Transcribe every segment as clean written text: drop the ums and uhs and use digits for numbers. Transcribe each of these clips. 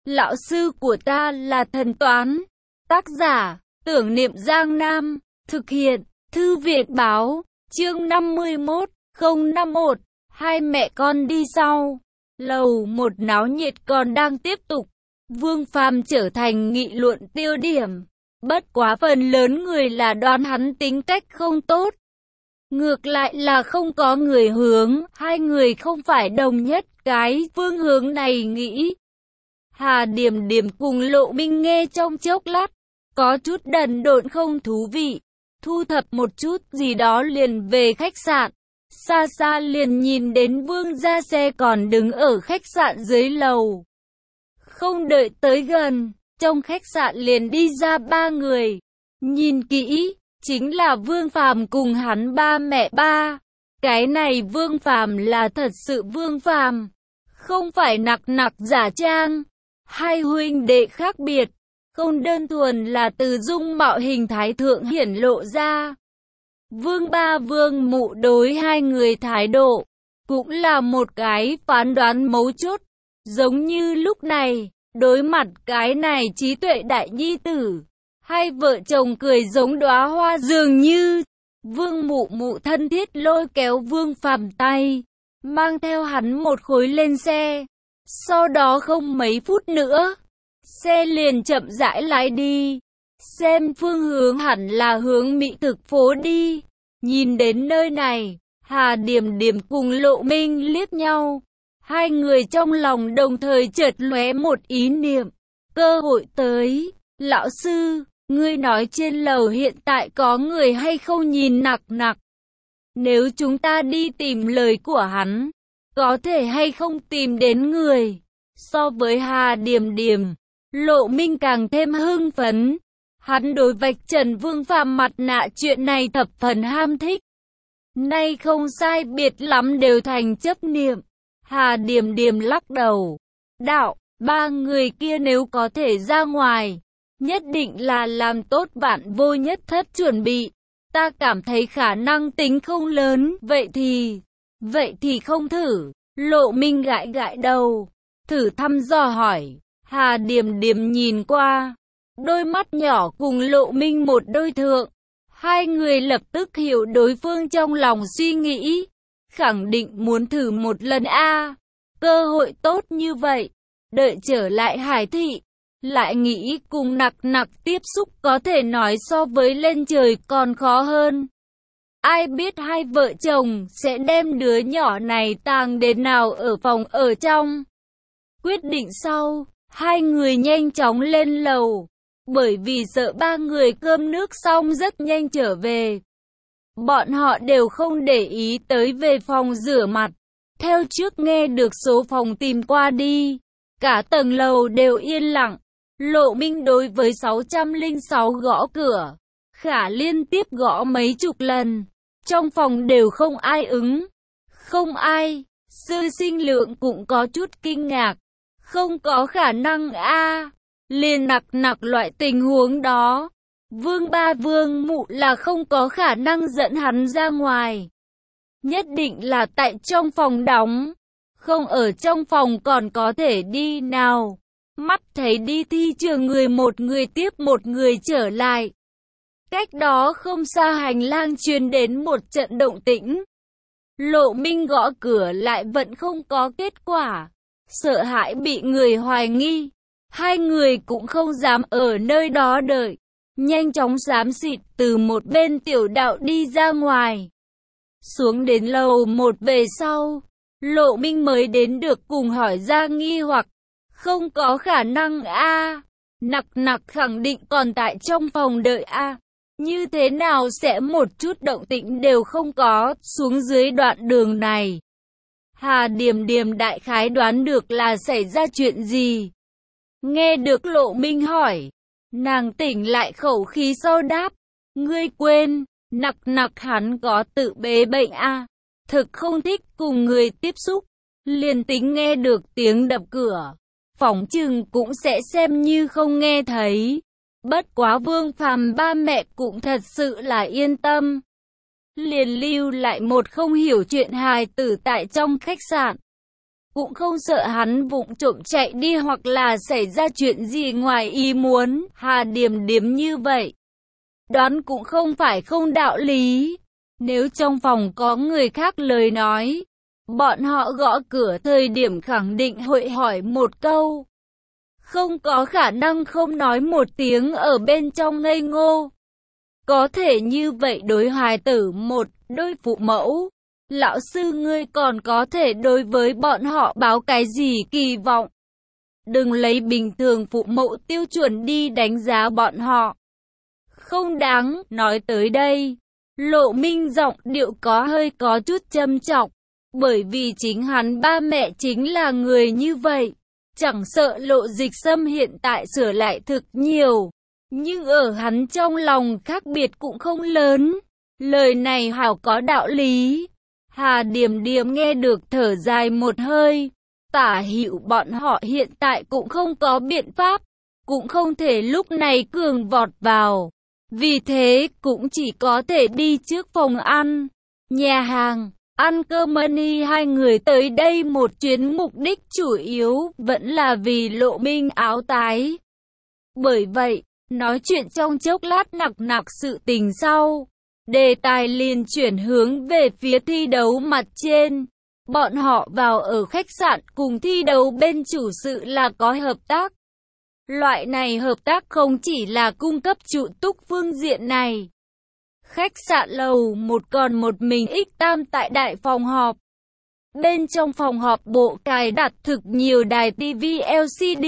Lão sư của ta là thần toán. Tác giả, Tưởng Niệm Giang Nam. Thực hiện, Thư viện báo. Chương 51, 051. Hai mẹ con đi sau. Lầu một náo nhiệt còn đang tiếp tục. Vương Phàm trở thành nghị luận tiêu điểm. Bất quá phần lớn người là đoán hắn tính cách không tốt. Ngược lại là không có người hướng, hai người không phải đồng nhất cái phương hướng này nghĩ. Hà Điểm Điểm cùng Lộ Minh nghe trong chốc lát, có chút đần độn không thú vị, thu thập một chút gì đó liền về khách sạn. Xa xa liền nhìn đến Vương ra xe còn đứng ở khách sạn dưới lầu. Không đợi tới gần, trong khách sạn liền đi ra ba người. Nhìn kỹ, chính là Vương Phàm cùng hắn ba mẹ ba. Cái này Vương Phàm là thật sự Vương Phàm, không phải nặc giả trang. Hai huynh đệ khác biệt, không đơn thuần là từ dung mạo hình thái thượng hiển lộ ra. Vương ba Vương mụ đối hai người thái độ, cũng là một cái phán đoán mấu chốt. Giống như lúc này, đối mặt cái này trí tuệ đại nhi tử, hai vợ chồng cười giống đóa hoa dường như. Vương mụ mụ thân thiết lôi kéo Vương Phàm tay, mang theo hắn một khối lên xe. Sau đó không mấy phút nữa, xe liền chậm rãi lái đi. Xem phương hướng hẳn là hướng Mỹ Thực phố đi. Nhìn đến nơi này, Hà Điểm Điểm cùng Lộ Minh liếc nhau. Hai người trong lòng đồng thời chợt lóe một ý niệm. Cơ hội tới. Lão sư, ngươi nói trên lầu hiện tại có người hay không nhìn nặc. Nếu chúng ta đi tìm lời của hắn, có thể hay không tìm đến người. So với Hà Điểm Điểm, Lộ Minh càng thêm hưng phấn. Hắn đối vạch trần Vương Phàm mặt nạ chuyện này thập phần ham thích. Nay không sai biệt lắm đều thành chấp niệm. Hà Điểm Điểm lắc đầu. Đạo, ba người kia nếu có thể ra ngoài, nhất định là làm tốt vạn vô nhất thất chuẩn bị. Ta cảm thấy khả năng tính không lớn. Vậy thì không thử. Lộ Minh gãi đầu, thử thăm dò hỏi. Hà Điểm Điểm nhìn qua, đôi mắt nhỏ cùng Lộ Minh một đôi thượng. Hai người lập tức hiểu đối phương trong lòng suy nghĩ. Khẳng định muốn thử một lần a. Cơ hội tốt như vậy, đợi trở lại Hải thị, lại nghĩ cùng nặc tiếp xúc có thể nói so với lên trời còn khó hơn. Ai biết hai vợ chồng sẽ đem đứa nhỏ này tàng đến nào ở phòng ở trong. Quyết định sau, hai người nhanh chóng lên lầu, bởi vì sợ ba người cơm nước xong rất nhanh trở về. Bọn họ đều không để ý tới về phòng rửa mặt, theo trước nghe được số phòng tìm qua đi. Cả tầng lầu đều yên lặng. Lộ Minh đối với 606 gõ cửa, khả liên tiếp gõ mấy chục lần. Trong phòng đều không ai ứng. Không ai. Sư Sinh Lượng cũng có chút kinh ngạc. Không có khả năng a. Liền nặc loại tình huống đó, Vương ba Vương mụ là không có khả năng dẫn hắn ra ngoài. Nhất định là tại trong phòng đóng. Không ở trong phòng còn có thể đi nào. Mắt thấy đi thi trường một người tiếp một người trở lại. Cách đó không xa hành lang truyền đến một trận động tĩnh. Lộ Minh gõ cửa lại vẫn không có kết quả. Sợ hãi bị người hoài nghi. Hai người cũng không dám ở nơi đó đợi. Nhanh chóng xám xịt từ một bên tiểu đạo đi ra ngoài. Xuống đến lầu một về sau, Lộ Minh mới đến được cùng hỏi ra nghi hoặc. Không có khả năng a. Nặc khẳng định còn tại trong phòng đợi a. Như thế nào sẽ một chút động tĩnh đều không có xuống dưới đoạn đường này. Hà Điểm Điểm đại khái đoán được là xảy ra chuyện gì. Nghe được Lộ Minh hỏi, nàng tỉnh lại khẩu khí sau đáp. Ngươi quên, nặc hắn có tự bế bệnh a. Thực không thích cùng người tiếp xúc. Liền tính nghe được tiếng đập cửa, phỏng chừng cũng sẽ xem như không nghe thấy. Bất quá Vương Phàm ba mẹ cũng thật sự là yên tâm. Liền lưu lại một không hiểu chuyện hài tử tại trong khách sạn. cũng không sợ hắn vụng trộm chạy đi hoặc là xảy ra chuyện gì ngoài ý muốn. Hà Điềm Điềm như vậy, đoán cũng không phải không đạo lý. Nếu trong phòng có người khác lời nói, bọn họ gõ cửa thời điểm khẳng định hội hỏi một câu. Không có khả năng không nói một tiếng ở bên trong ngây ngô. Có thể như vậy đối hài tử một đôi phụ mẫu. Lão sư ngươi còn có thể đối với bọn họ báo cái gì kỳ vọng. Đừng lấy bình thường phụ mẫu tiêu chuẩn đi đánh giá bọn họ. Không đáng. Nói tới đây, Lộ Minh giọng điệu có chút châm chọc. Bởi vì chính hắn ba mẹ chính là người như vậy. Chẳng sợ Lộ Dịch Sâm hiện tại sửa lại thực nhiều. Nhưng ở hắn trong lòng khác biệt cũng không lớn. Lời này hảo có đạo lý. Hà Điềm Điềm nghe được thở dài một hơi. Tả Hữu bọn họ hiện tại cũng không có biện pháp. Cũng không thể lúc này cường vọt vào. Vì thế cũng chỉ có thể đi trước phòng ăn, nhà hàng, ăn cơm money. Hai người tới đây một chuyến mục đích chủ yếu vẫn là vì Lộ Minh áo tái. Bởi vậy, nói chuyện trong chốc lát nặc sự tình sau, đề tài liền chuyển hướng về phía thi đấu mặt trên. Bọn họ vào ở khách sạn cùng thi đấu bên chủ sự là có hợp tác. Loại này hợp tác không chỉ là cung cấp trụ túc phương diện này. Khách sạn lầu một còn một mình X-Tam tại đại phòng họp. Bên trong phòng họp bộ cài đặt thực nhiều đài TV LCD.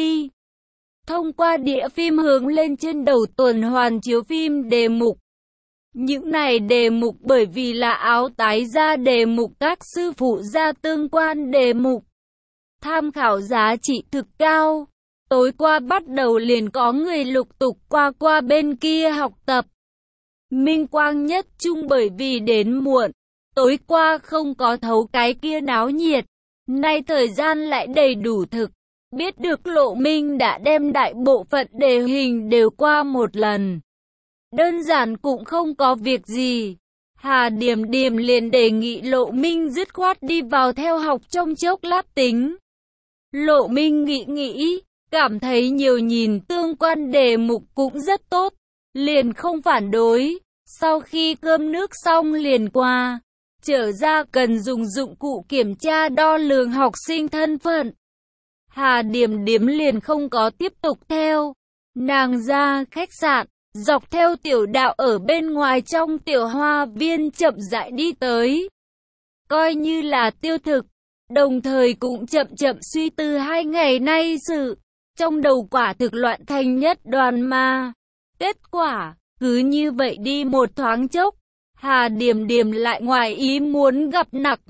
Thông qua đĩa phim hướng lên trên đầu tuần hoàn chiếu phim đề mục. Những này đề mục bởi vì là áo tái ra đề mục, các sư phụ ra tương quan đề mục. Tham khảo giá trị thực cao. Tối qua bắt đầu liền có người lục tục qua bên kia học tập. Minh Quang nhất trung bởi vì đến muộn, tối qua không có thấu cái kia náo nhiệt. Nay thời gian lại đầy đủ thực. Biết được Lộ Minh đã đem đại bộ phận đề hình đều qua một lần. Đơn giản cũng không có việc gì. Hà Điềm Điềm liền đề nghị Lộ Minh dứt khoát đi vào theo học trong chốc lát tính. Lộ Minh nghĩ, cảm thấy nhiều nhìn tương quan đề mục cũng rất tốt, liền không phản đối. Sau khi cơm nước xong liền qua, trở ra cần dùng dụng cụ kiểm tra đo lường học sinh thân phận. Hà Điềm Điềm liền không có tiếp tục theo. Nàng ra khách sạn, dọc theo tiểu đạo ở bên ngoài trong tiểu hoa viên chậm rãi đi tới. Coi như là tiêu thực, đồng thời cũng chậm suy tư 2 ngày nay sự. Trong đầu quả thực loạn thành nhất đoàn ma. Kết quả, cứ như vậy đi một thoáng chốc, Hà Điềm Điềm lại ngoài ý muốn gặp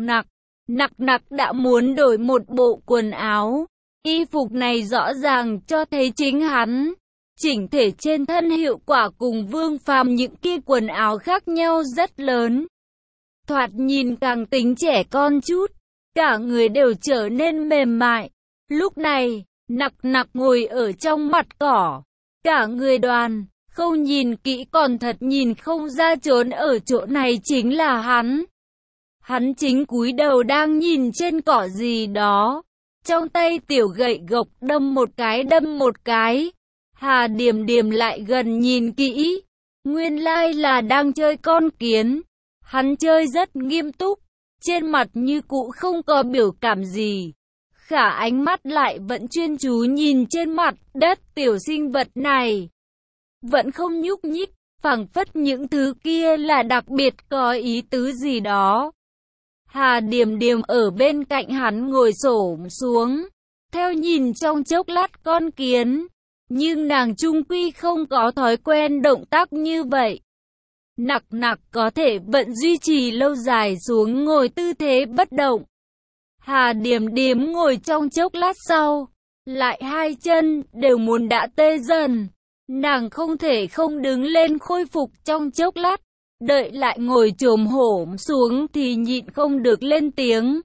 Nặc đã muốn đổi một bộ quần áo. Y phục này rõ ràng cho thấy chính hắn. Chỉnh thể trên thân hiệu quả cùng Vương Phàm những kia quần áo khác nhau rất lớn. Thoạt nhìn càng tính trẻ con chút, cả người đều trở nên mềm mại. Lúc này, Nặc ngồi ở trong mặt cỏ, cả người đoàn, không nhìn kỹ còn thật nhìn không ra trốn ở chỗ này chính là hắn. Hắn chính cúi đầu đang nhìn trên cỏ gì đó, trong tay tiểu gậy gộc đâm một cái. Hà Điềm Điềm lại gần nhìn kỹ, nguyên lai là đang chơi con kiến. Hắn chơi rất nghiêm túc, trên mặt như cũ không có biểu cảm gì. Khả ánh mắt lại vẫn chuyên chú nhìn trên mặt đất tiểu sinh vật này. Vẫn không nhúc nhích, phảng phất những thứ kia là đặc biệt có ý tứ gì đó. Hà Điềm Điềm ở bên cạnh hắn ngồi xổm xuống, theo nhìn trong chốc lát con kiến. Nhưng nàng chung quy không có thói quen động tác như vậy. Nặc có thể vẫn duy trì lâu dài xuống ngồi tư thế bất động. Hà Điềm Điềm ngồi trong chốc lát sau, lại hai chân đều muốn đã tê dần. Nàng không thể không đứng lên khôi phục trong chốc lát, đợi lại ngồi chồm hổm xuống thì nhịn không được lên tiếng.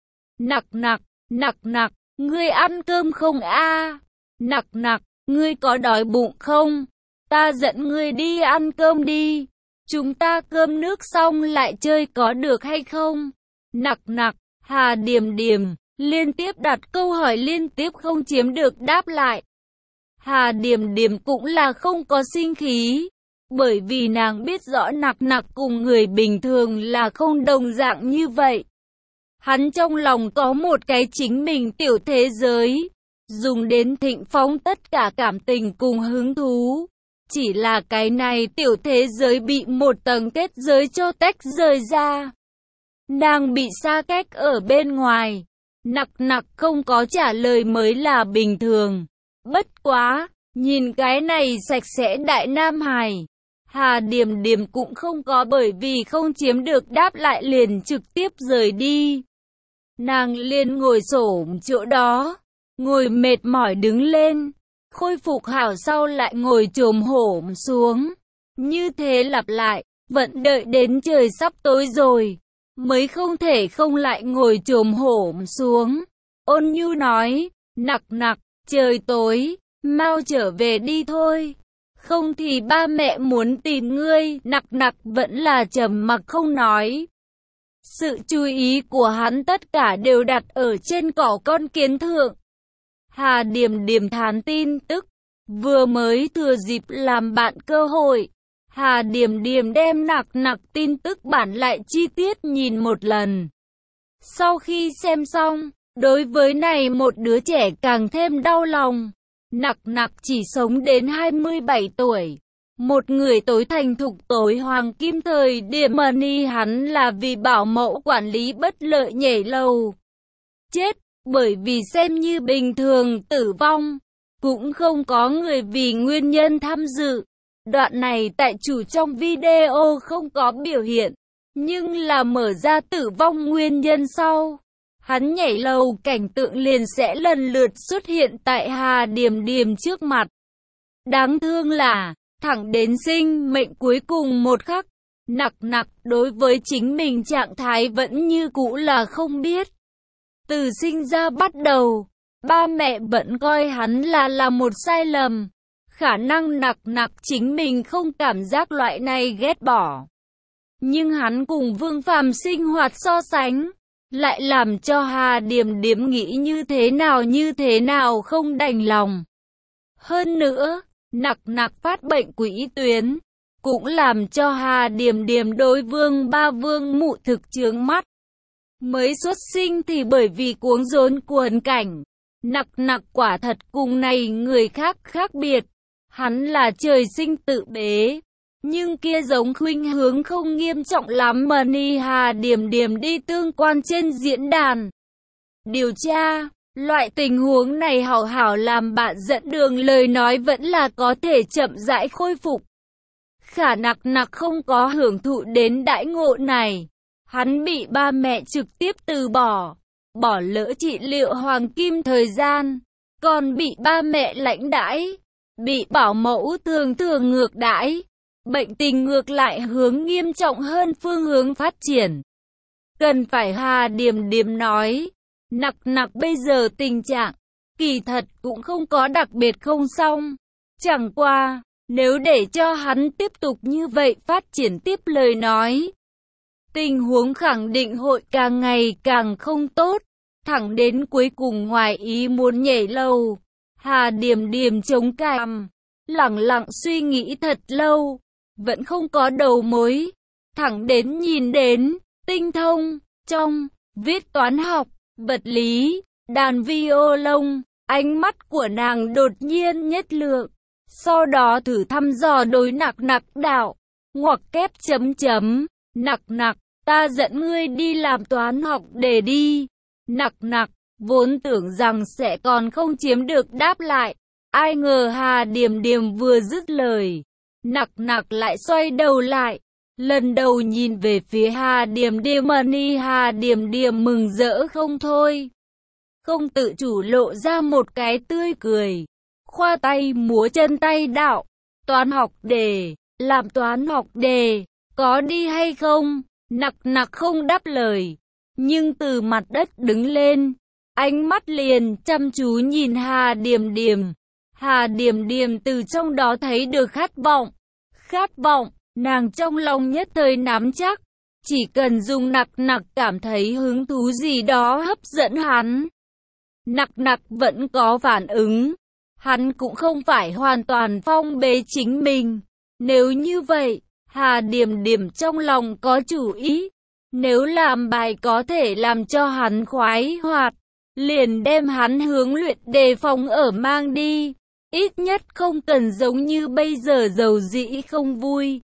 Nặc, ngươi ăn cơm không a? Nặc, ngươi có đói bụng không? Ta dẫn ngươi đi ăn cơm đi. Chúng ta cơm nước xong lại chơi có được hay không? Nặc, Hà Điềm Điềm, liên tiếp đặt câu hỏi liên tiếp không chiếm được đáp lại. Hà Điềm Điềm cũng là không có sinh khí, bởi vì nàng biết rõ Nặc Nặc cùng người bình thường là không đồng dạng như vậy. Hắn trong lòng có một cái chính mình tiểu thế giới, dùng đến thịnh phóng tất cả cảm tình cùng hứng thú. Chỉ là cái này tiểu thế giới bị một tầng kết giới cho tách rời ra. Nàng bị xa cách ở bên ngoài. Nặc Nặc không có trả lời mới là bình thường. Bất quá, nhìn cái này sạch sẽ đại nam hài. Hà Điềm Điềm cũng không có bởi vì không chiếm được đáp lại liền trực tiếp rời đi. Nàng liền ngồi xổm chỗ đó, ngồi mệt mỏi đứng lên, khôi phục hảo sau lại ngồi chồm hổm xuống. Như thế lặp lại, vẫn đợi đến trời sắp tối rồi, mới không thể không lại ngồi chồm hổm xuống. Ôn Nhu nói, Nặc Nặc, trời tối, mau trở về đi thôi. Không thì ba mẹ muốn tìm ngươi. Nặc Nặc vẫn là trầm mặc không nói. Sự chú ý của hắn tất cả đều đặt ở trên cỏ con kiến thượng. Hà Điềm Điềm thán tin tức, vừa mới thừa dịp làm bạn cơ hội. Hà Điềm Điềm đem Nặc Nặc tin tức bản lại chi tiết nhìn một lần. Sau khi xem xong, đối với này một đứa trẻ càng thêm đau lòng. Nặc Nặc chỉ sống đến 27 tuổi. Một người tối thành thục tối hoàng kim thời điểm Money hắn là vì bảo mẫu quản lý bất lợi nhảy lầu. Chết, bởi vì xem như bình thường tử vong. Cũng không có người vì nguyên nhân tham dự. Đoạn này tại chủ trong video không có biểu hiện. Nhưng là mở ra tử vong nguyên nhân sau. Hắn nhảy lầu cảnh tượng liền sẽ lần lượt xuất hiện tại Hà Điềm Điềm trước mặt. Đáng thương là, thẳng đến sinh mệnh cuối cùng một khắc, Nặc Nặc đối với chính mình trạng thái vẫn như cũ là không biết. Từ sinh ra bắt đầu, ba mẹ vẫn coi hắn là một sai lầm. Khả năng Nặc Nặc chính mình không cảm giác loại này ghét bỏ. Nhưng hắn cùng Vương Phàm sinh hoạt so sánh, lại làm cho Hà Điềm Điềm nghĩ như thế nào không đành lòng. Hơn nữa, Nặc Nặc phát bệnh quỹ tuyến, cũng làm cho Hà Điềm Điềm đối Vương Ba Vương Mụ thực chướng mắt. Mới xuất sinh thì bởi vì cuống rốn cuồng cảnh, Nặc Nặc quả thật cùng này người khác khác biệt. Hắn là trời sinh tự bế, nhưng kia giống khuynh hướng không nghiêm trọng lắm. Money Hà Điềm Điềm đi tương quan trên diễn đàn điều tra, loại tình huống này hảo hảo làm bạn dẫn đường lời nói vẫn là có thể chậm rãi khôi phục. Khả Nặc Nặc không có hưởng thụ đến đãi ngộ này. Hắn bị ba mẹ trực tiếp từ bỏ, bỏ lỡ trị liệu hoàng kim thời gian, còn bị ba mẹ lãnh đãi, bị bảo mẫu thường ngược đãi. Bệnh tình ngược lại hướng nghiêm trọng hơn phương hướng phát triển. Cần phải Hà Điềm Điềm nói, Nặc Nặc bây giờ tình trạng, kỳ thật cũng không có đặc biệt không xong. Chẳng qua, nếu để cho hắn tiếp tục như vậy phát triển tiếp lời nói, tình huống khẳng định hội càng ngày càng không tốt. Thẳng đến cuối cùng ngoài ý muốn nhảy lầu, Hà Điềm Điềm chống cằm, lẳng lặng suy nghĩ thật lâu. Vẫn không có đầu mối, thẳng đến nhìn đến, tinh thông, trong, viết toán học, vật lý, đàn violon, ánh mắt của nàng đột nhiên nhất lượng. Sau đó thử thăm dò đối Nặc Nặc đạo, ngoặc kép chấm chấm, Nặc Nặc, ta dẫn ngươi đi làm toán học để đi. Nặc Nặc, vốn tưởng rằng sẽ còn không chiếm được đáp lại, ai ngờ Hà Điềm Điềm vừa dứt lời. Nặc Nặc lại xoay đầu lại, lần đầu nhìn về phía Hà Điềm Điềm. Money Hà Điềm Điềm mừng rỡ không thôi, không tự chủ lộ ra một cái tươi cười, khoa tay múa chân tay đạo, toán học đề, làm toán học đề, có đi hay không? Nặc Nặc không đáp lời, nhưng từ mặt đất đứng lên, ánh mắt liền chăm chú nhìn Hà Điềm Điềm. Hà Điềm Điềm từ trong đó thấy được khát vọng, nàng trong lòng nhất thời nắm chắc, Chỉ cần dùng nặc nặc cảm thấy hứng thú gì đó hấp dẫn hắn, nặc nặc vẫn có phản ứng. Hắn cũng không phải hoàn toàn phong bế chính mình. Nếu như vậy, Hà Điềm Điềm trong lòng có chủ ý. Nếu làm bài có thể làm cho hắn khoái hoạt, liền đem hắn hướng luyện đề phòng ở mang đi. Ít nhất không cần giống như bây giờ dầu dĩ không vui.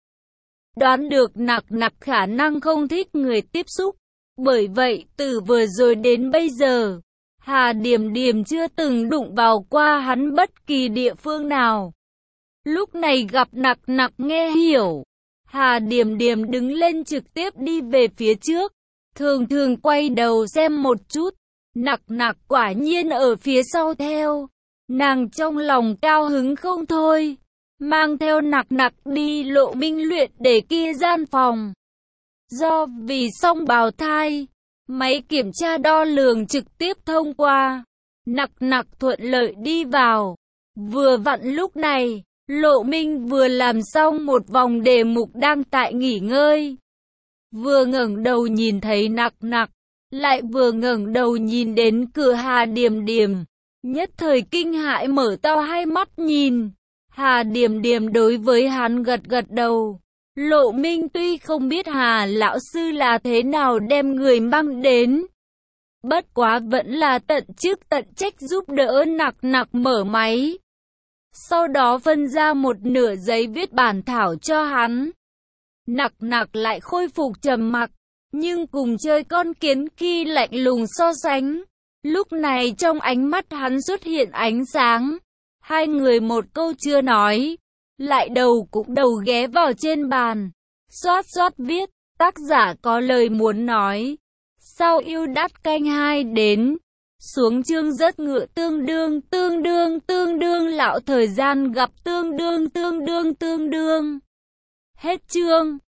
Đoán được nặc nặc khả năng không thích người tiếp xúc. Bởi vậy từ vừa rồi đến bây giờ, Hà Điềm Điềm chưa từng đụng vào qua hắn bất kỳ địa phương nào. Lúc này gặp nặc nặc nghe hiểu, Hà Điềm Điềm đứng lên trực tiếp đi về phía trước, thường thường quay đầu xem một chút. Nặc nặc quả nhiên ở phía sau theo. Nàng trong lòng cao hứng không thôi, mang theo nặc nặc đi Lộ Minh luyện để kia gian phòng. Do vì song bào thai, máy kiểm tra đo lường trực tiếp thông qua, nặc nặc thuận lợi đi vào. Vừa vặn lúc này, Lộ Minh vừa làm xong một vòng đề mục đang tại nghỉ ngơi. Vừa ngẩng đầu nhìn thấy nặc nặc, lại vừa ngẩng đầu nhìn đến cửa Hà Điềm Điềm. Nhất thời kinh hãi mở to hai mắt nhìn. Hà Điềm Điềm đối với hắn gật gật đầu. Lộ Minh tuy không biết Hà lão sư là thế nào đem người mang đến, bất quá vẫn là tận chức tận trách giúp đỡ nặc nặc mở máy. Sau đó phân ra một nửa giấy viết bản thảo cho hắn. Nặc nặc lại khôi phục trầm mặc, nhưng cùng chơi con kiến khi lạnh lùng so sánh. Lúc này trong ánh mắt hắn xuất hiện ánh sáng. Hai người một câu chưa nói, lại đầu cũng đầu ghé vào trên bàn, xoát xoát viết. Tác giả có lời muốn nói. Sau yêu đắt canh 2 đến. Xuống chương rất ngựa tương đương lão thời gian gặp tương đương. Hết chương.